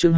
chương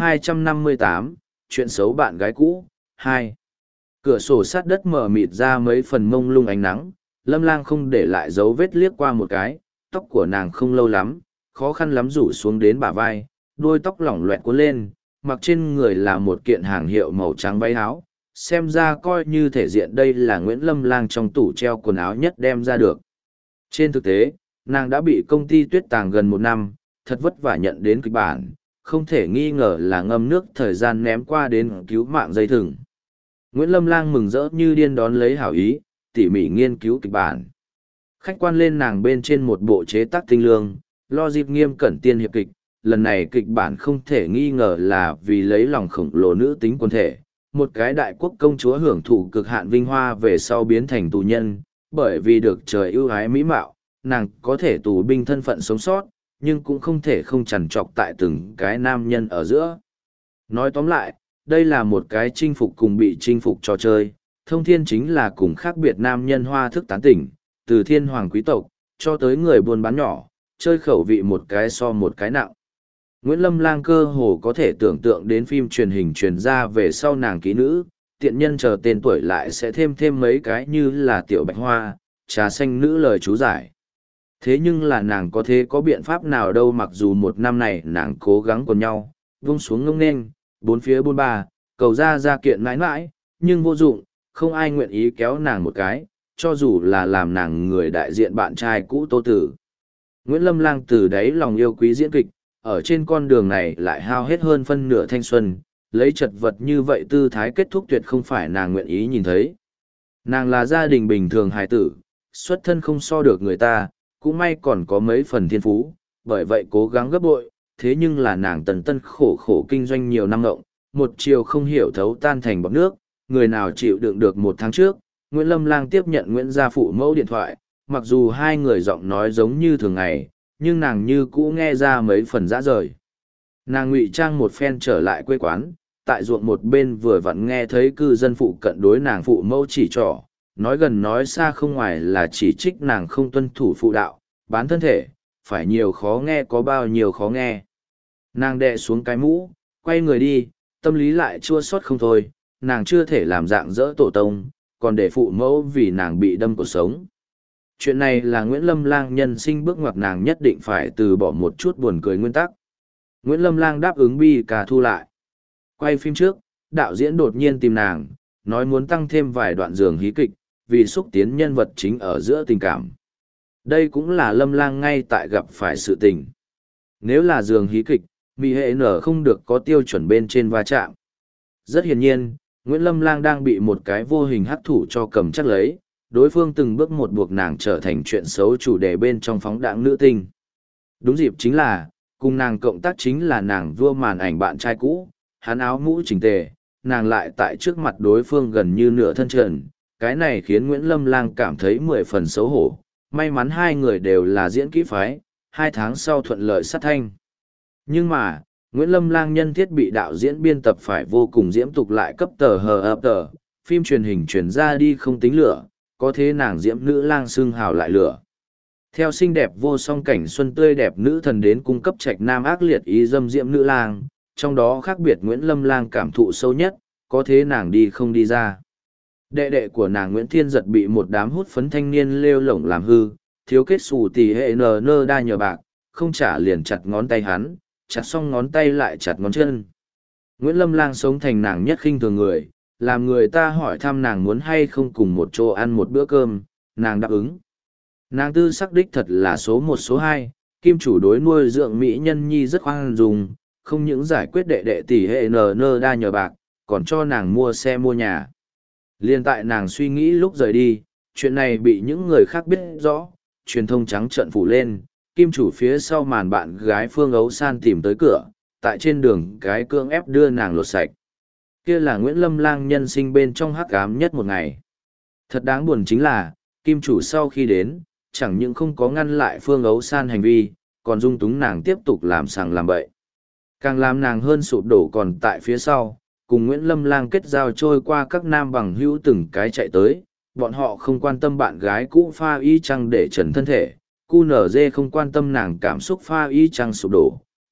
258, chuyện xấu bạn gái cũ, 2. Cửa sổ sát đất mở mịt ra mấy phần mông lung ánh nắng, Lâm Lang không để lại dấu vết liếc qua một cái, tóc của nàng không lâu lắm, khó khăn lắm rủ xuống đến bả vai, đuôi tóc lỏng loẹt cuốn lên, mặc trên người là một kiện hàng hiệu màu trắng váy áo, xem ra coi như thể diện đây là Nguyễn Lâm Lang trong tủ treo quần áo nhất đem ra được. Trên thực tế, nàng đã bị công ty Tuyết Tàng gần 1 năm, thật vất vả nhận đến kịch bản, không thể nghi ngờ là ngâm nước thời gian ném qua đến cứu mạng dây thừng. Nguyễn Lâm Lang mừng rỡ như điên đón lấy hảo ý, tỉ mỉ nghiên cứu kịch bản. Khách quan lên nàng bên trên một bộ chế tác tinh lương, lo dịp nghiêm cẩn tiên hiệp kịch, lần này kịch bản không thể nghi ngờ là vì lấy lòng khổng lồ nữ tính quân thể. Một cái đại quốc công chúa hưởng thụ cực hạn vinh hoa về sau biến thành tù nhân, bởi vì được trời ưu ái mỹ mạo, nàng có thể tù binh thân phận sống sót, nhưng cũng không thể không chằn trọc tại từng cái nam nhân ở giữa. Nói tóm lại, đây là một cái chinh phục cùng bị chinh phục trò chơi, thông thiên chính là cùng khác biệt nam nhân hoa thức tán tỉnh, từ thiên hoàng quý tộc, cho tới người buôn bán nhỏ, chơi khẩu vị một cái so một cái nặng. Nguyễn Lâm Lang cơ hồ có thể tưởng tượng đến phim truyền hình truyền ra về sau nàng kỹ nữ, tiện nhân chờ tên tuổi lại sẽ thêm mấy cái như là tiểu bạch hoa, trà xanh nữ lời chú giải. Thế nhưng là nàng có thế có biện pháp nào đâu, mặc dù 1 năm này nàng cố gắng quần nhau, vung xuống ngông nên, bốn phía bôn ba, cầu ra kiện mãi mãi, nhưng vô dụng, không ai nguyện ý kéo nàng một cái, cho dù là làm nàng người đại diện bạn trai cũ Tô Tử. Nguyễn Lâm Lang từ đấy lòng yêu quý diễn kịch, ở trên con đường này lại hao hết hơn phân nửa thanh xuân, lấy chật vật như vậy tư thái kết thúc tuyệt không phải nàng nguyện ý nhìn thấy. Nàng là gia đình bình thường hài tử, xuất thân không so được người ta, cũng may còn có mấy phần thiên phú, bởi vậy cố gắng gấp bội, thế nhưng là nàng tần tân khổ khổ kinh doanh nhiều năm ngộng, một chiều không hiểu thấu tan thành bọt nước, người nào chịu đựng được 1 tháng trước. Nguyễn Lâm Lang tiếp nhận Nguyễn gia phụ mẫu điện thoại, mặc dù hai người giọng nói giống như thường ngày, nhưng nàng như cũ nghe ra mấy phần dã rời. Nàng ngụy trang một phen trở lại quê quán, tại ruộng một bên vừa vặn nghe thấy cư dân phụ cận đối nàng phụ mẫu chỉ trỏ, nói gần nói xa không ngoài là chỉ trích nàng không tuân thủ phụ đạo, bán thân thể, phải nhiều khó nghe có bao nhiêu khó nghe. Nàng đè xuống cái mũ, quay người đi, tâm lý lại chua xót không thôi, nàng chưa thể làm dạng dỡ tổ tông, còn để phụ mẫu vì nàng bị đâm cuộc sống. Chuyện này là Nguyễn Lâm Lang nhân sinh bước ngoặt, nàng nhất định phải từ bỏ một chút buồn cười nguyên tắc. Nguyễn Lâm Lang đáp ứng bi ca thu lại. Quay phim trước, đạo diễn đột nhiên tìm nàng, nói muốn tăng thêm vài đoạn giường hí kịch, vì xúc tiến nhân vật chính ở giữa tình cảm. Đây cũng là Lâm Lang ngay tại gặp phải sự tình. Nếu là giường hí kịch, Mỹ hệ nở không được có tiêu chuẩn bên trên va chạm. Rất hiển nhiên, Nguyễn Lâm Lang đang bị một cái vô hình hắc thủ cho cầm chắc lấy, đối phương từng bước một buộc nàng trở thành chuyện xấu chủ đề bên trong phóng đãng nữ tinh. Đúng dịp chính là, cùng nàng cộng tác chính là nàng vua màn ảnh bạn trai cũ, hắn áo mũ chỉnh tề, nàng lại tại trước mặt đối phương gần như nửa thân trần, cái này khiến Nguyễn Lâm Lang cảm thấy 10 phần xấu hổ, may mắn hai người đều là diễn kỹ phái, 2 tháng sau thuận lợi sát thanh. Nhưng mà, Nguyễn Lâm Lang nhân thiết bị đạo diễn biên tập phải vô cùng diễm tục lại cấp tờ hờ ập tờ, phim truyền hình truyền ra đi không tính lửa, có thế nàng diễm nữ lang xưng hào lại lửa. Theo xinh đẹp vô song cảnh xuân tươi đẹp nữ thần đến cung cấp trạch nam ác liệt ý dâm diễm nữ lang, trong đó khác biệt Nguyễn Lâm Lang cảm thụ sâu nhất, có thế nàng đi không đi ra. Đệ đệ của nàng Nguyễn Thiên Giật bị một đám hút phấn thanh niên lêu lổng làm hư, thiếu kết xù tỷ hệ nơ đa nhờ bạc, không trả liền chặt ngón tay hắn, chặt xong ngón tay lại chặt ngón chân. Nguyễn Lâm Lang sống thành nàng nhất khinh thường người, làm người ta hỏi thăm nàng muốn hay không cùng một chỗ ăn một bữa cơm, nàng đáp ứng. Nàng tư sắc đích thật là số 1 số 2, kim chủ đối nuôi dưỡng mỹ nhân nhi rất khoan dung, không những giải quyết đệ đệ tỷ hệ nơ đa nhờ bạc, còn cho nàng mua xe mua nhà. Liên tại nàng suy nghĩ lúc rời đi, chuyện này bị những người khác biết rõ, truyền thông trắng trợn phủ lên, kim chủ phía sau màn bạn gái Phương Ấu San tìm tới cửa, tại trên đường cái cưỡng ép đưa nàng lột sạch. Kia là Nguyễn Lâm Lang nhân sinh bên trong hắc ám nhất một ngày. Thật đáng buồn chính là, kim chủ sau khi đến, chẳng những không có ngăn lại Phương Ấu San hành vi, còn dung túng nàng tiếp tục làm sàng làm bậy. Càng làm nàng hơn sụp đổ còn tại phía sau, cùng Nguyễn Lâm Lang kết giao trôi qua các nam bằng hữu từng cái chạy tới, bọn họ không quan tâm bạn gái cũ pha y chăng để trần thân thể, QNZ không quan tâm nàng cảm xúc pha y chăng sụp đổ,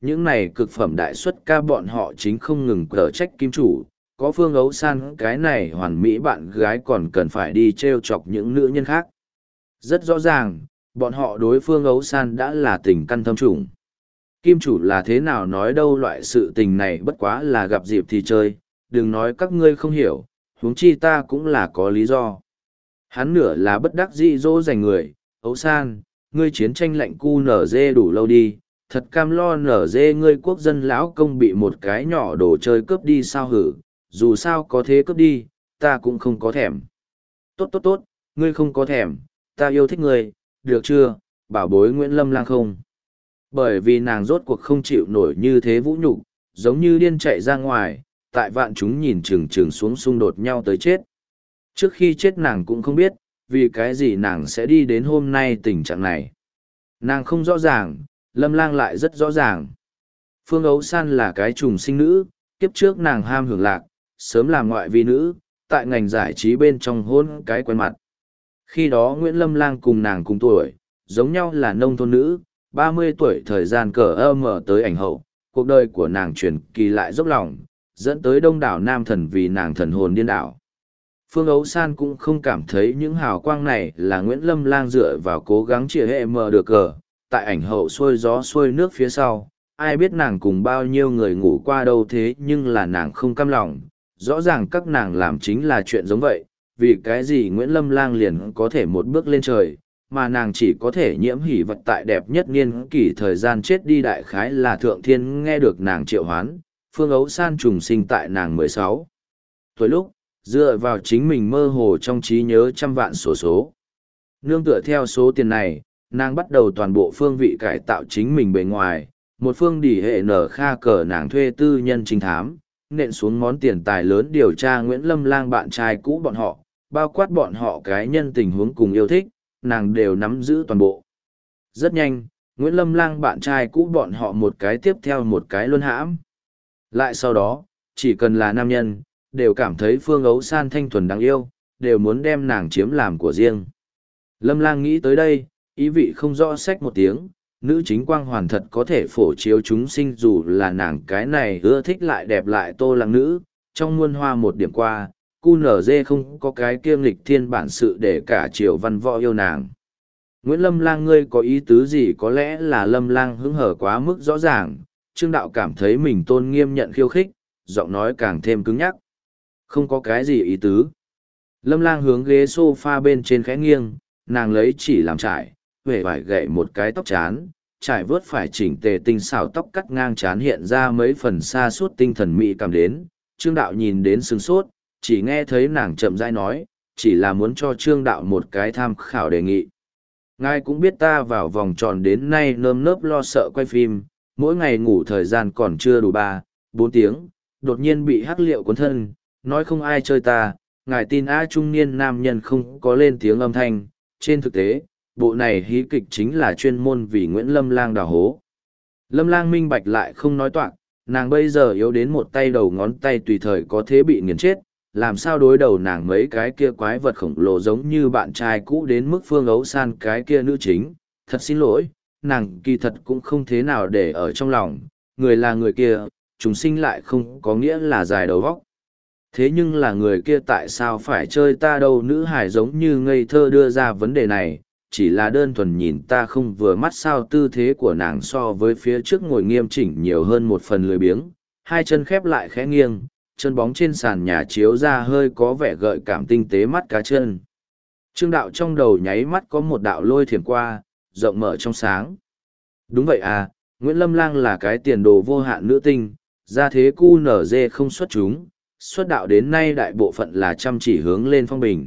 những này cực phẩm đại xuất ca bọn họ chính không ngừng cở trách kim chủ, có Phương Ấu San cái này hoàn mỹ bạn gái còn cần phải đi trêu chọc những nữ nhân khác. Rất rõ ràng, bọn họ đối Phương Ấu San đã là tình căn thâm trùng. Kim chủ là thế nào nói đâu, loại sự tình này bất quá là gặp dịp thì chơi, đừng nói các ngươi không hiểu, huống chi ta cũng là có lý do. Hắn nửa là bất đắc dĩ dỗ dành người, Ấu San, ngươi chiến tranh lạnh cu nở dê đủ lâu đi, thật cam lo nở dê ngươi quốc dân lão công bị một cái nhỏ đồ chơi cướp đi sao hử, dù sao có thế cướp đi, ta cũng không có thèm. Tốt tốt tốt, ngươi không có thèm, ta yêu thích ngươi, được chưa, bảo bối Nguyễn Lâm Lang không. Bởi vì nàng rốt cuộc không chịu nổi như thế vũ nhục, giống như điên chạy ra ngoài, tại vạn chúng nhìn chừng chừng xuống xung đột nhau tới chết. Trước khi chết nàng cũng không biết, vì cái gì nàng sẽ đi đến hôm nay tình trạng này. Nàng không rõ ràng, Lâm Lang lại rất rõ ràng. Phương Ấu San là cái trùng sinh nữ, kiếp trước nàng ham hưởng lạc, sớm làm ngoại vi nữ, tại ngành giải trí bên trong hôn cái quen mặt. Khi đó Nguyễn Lâm Lang cùng nàng cùng tuổi, giống nhau là nông thôn nữ, 30 tuổi thời gian cờ mở tới ảnh hậu, cuộc đời của nàng truyền kỳ lại dốc lòng, dẫn tới đông đảo nam thần vì nàng thần hồn điên đảo. Phương Ấu San cũng không cảm thấy những hào quang này là Nguyễn Lâm Lang dựa vào cố gắng chĩa hệ mở được cờ, tại ảnh hậu xuôi gió xuôi nước phía sau, ai biết nàng cùng bao nhiêu người ngủ qua đâu, thế nhưng là nàng không cam lòng, rõ ràng các nàng làm chính là chuyện giống vậy, vì cái gì Nguyễn Lâm Lang liền có thể một bước lên trời, mà nàng chỉ có thể nhiễm hỉ vật tại đẹp nhất niên kỷ thời gian chết đi, đại khái là thượng thiên nghe được nàng triệu hoán. Phương Ấu San trùng sinh tại nàng 16 tuổi lúc, dựa vào chính mình mơ hồ trong trí nhớ trăm vạn số. Nương tựa theo số tiền này, nàng bắt đầu toàn bộ phương vị cải tạo chính mình bề ngoài, một phương đỉ hệ nở kha cờ nàng thuê tư nhân trinh thám, nện xuống món tiền tài lớn điều tra Nguyễn Lâm Lang bạn trai cũ bọn họ, bao quát bọn họ cái nhân tình huống cùng yêu thích, nàng đều nắm giữ toàn bộ. Rất nhanh, Nguyễn Lâm Lang bạn trai cũ bọn họ một cái tiếp theo một cái luân hãm. Lại sau đó, chỉ cần là nam nhân, đều cảm thấy Phương Ấu San thanh thuần đáng yêu, đều muốn đem nàng chiếm làm của riêng. Lâm Lang nghĩ tới đây, ý vị không rõ xách một tiếng, nữ chính quang hoàn thật có thể phổ chiếu chúng sinh, dù là nàng cái này ưa thích lại đẹp lại tô lăng nữ, trong muôn hoa một điểm qua, cu nở dê không có cái kiêm lịch thiên bản sự để cả triều văn võ yêu nàng. Nguyễn Lâm Lang ngươi có ý tứ gì? Có lẽ là Lâm Lang hứng hở quá mức rõ ràng, Trương Đạo cảm thấy mình tôn nghiêm nhận khiêu khích, giọng nói càng thêm cứng nhắc. Không có cái gì ý tứ. Lâm Lang hướng ghế sofa bên trên khẽ nghiêng, nàng lấy chỉ làm trải, huệ vải gậy một cái tóc chán, trải vớt phải chỉnh tề tinh xảo tóc cắt ngang chán hiện ra mấy phần xa suốt tinh thần mỹ cảm đến. Trương Đạo nhìn đến sướng sốt, chỉ nghe thấy nàng chậm rãi nói, chỉ là muốn cho Trương Đạo một cái tham khảo đề nghị. Ngài cũng biết ta vào vòng tròn đến nay nơm nớp lo sợ quay phim, mỗi ngày ngủ thời gian còn chưa đủ 3-4 tiếng, đột nhiên bị hắc liệu cuốn thân, nói không ai chơi ta, ngài tin trung niên nam nhân không có lên tiếng âm thanh. Trên thực tế, bộ này hí kịch chính là chuyên môn vì Nguyễn Lâm Lang đào hố. Lâm Lang minh bạch lại không nói toạc, nàng bây giờ yếu đến một tay đầu ngón tay tùy thời có thế bị nghiền chết, làm sao đối đầu nàng mấy cái kia quái vật khổng lồ giống như bạn trai cũ đến mức Phương Ấu San cái kia nữ chính. Thật xin lỗi, nàng kỳ thật cũng không thế nào để ở trong lòng, người là người kia, chúng sinh lại không có nghĩa là dài đầu vóc. Thế nhưng là người kia tại sao phải chơi ta đâu? Nữ hải giống như ngây thơ đưa ra vấn đề này, chỉ là đơn thuần nhìn ta không vừa mắt sao? Tư thế của nàng so với phía trước ngồi nghiêm chỉnh nhiều hơn một phần lười biếng, hai chân khép lại khẽ nghiêng, chân bóng trên sàn nhà chiếu ra hơi có vẻ gợi cảm tinh tế mắt cá chân. Trương Đạo trong đầu nháy mắt có một đạo lôi thiểm qua, rộng mở trong sáng. Đúng vậy à, Nguyễn Lâm Lang là cái tiền đồ vô hạn nữ tinh, ra thế cu nở dê không xuất chúng, xuất đạo đến nay đại bộ phận là chăm chỉ hướng lên phong bình.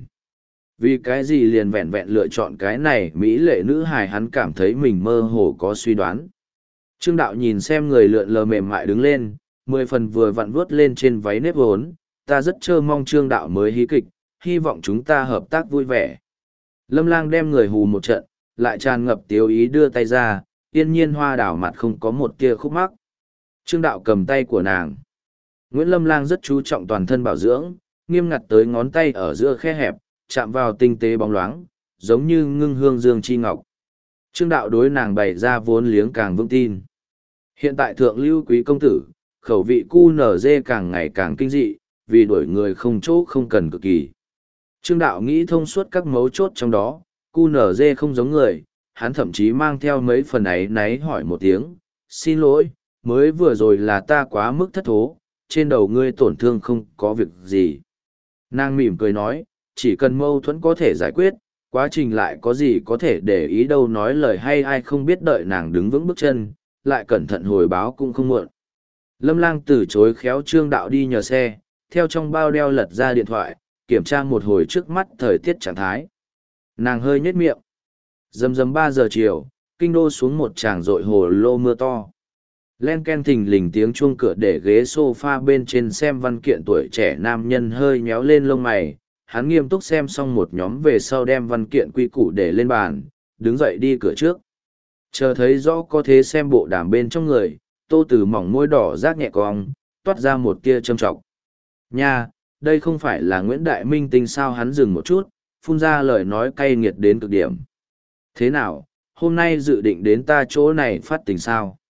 Vì cái gì liền vẹn vẹn lựa chọn cái này mỹ lệ nữ hài? Hắn cảm thấy mình mơ hồ có suy đoán. Trương Đạo nhìn xem người lượn lờ mềm mại đứng lên, 10 phần vừa vặn vuốt lên trên váy nếp vốn, ta rất trơ mong Trương Đạo mới hí kịch, hy vọng chúng ta hợp tác vui vẻ. Lâm Lang đem người hù một trận, lại tràn ngập tiếu ý đưa tay ra, yên nhiên hoa đảo mặt không có một tia khúc mắc. Trương Đạo cầm tay của nàng. Nguyễn Lâm Lang rất chú trọng toàn thân bảo dưỡng, nghiêm ngặt tới ngón tay ở giữa khe hẹp, chạm vào tinh tế bóng loáng, giống như ngưng hương dương chi ngọc. Trương Đạo đối nàng bày ra vốn liếng càng vững tin. Hiện tại thượng lưu quý công tử, khẩu vị QNZ càng ngày càng kinh dị, vì đuổi người không chỗ không cần cực kỳ. Trương Đạo nghĩ thông suốt các mấu chốt trong đó, QNZ không giống người, hắn thậm chí mang theo mấy phần ấy náy hỏi một tiếng, xin lỗi, mới vừa rồi là ta quá mức thất thố, trên đầu ngươi tổn thương không có việc gì. Nàng mỉm cười nói, chỉ cần mâu thuẫn có thể giải quyết, quá trình lại có gì có thể để ý đâu, nói lời hay ai không biết, đợi nàng đứng vững bước chân, lại cẩn thận hồi báo cũng không muộn. Lâm Lang từ chối khéo Trương Đạo đi nhờ xe, theo trong bao đeo lật ra điện thoại, kiểm tra một hồi trước mắt thời tiết trạng thái. Nàng hơi nhếch miệng. Rầm rầm 3 giờ chiều, kinh đô xuống một tràng rội hồ lô mưa to. Len ken thình lình tiếng chuông cửa để ghế sofa bên trên xem văn kiện, tuổi trẻ nam nhân hơi nhéo lên lông mày, hắn nghiêm túc xem xong một nhóm về sau đem văn kiện quy củ để lên bàn, đứng dậy đi cửa trước. Chờ thấy rõ có thế xem bộ đàm bên trong người, Tô Từ mỏng môi đỏ rác nhẹ cong, toát ra một tia châm trọng. Nha, đây không phải là Nguyễn Đại Minh Tinh sao? Hắn dừng một chút, phun ra lời nói cay nghiệt đến cực điểm. Thế nào, hôm nay dự định đến ta chỗ này phát tình sao?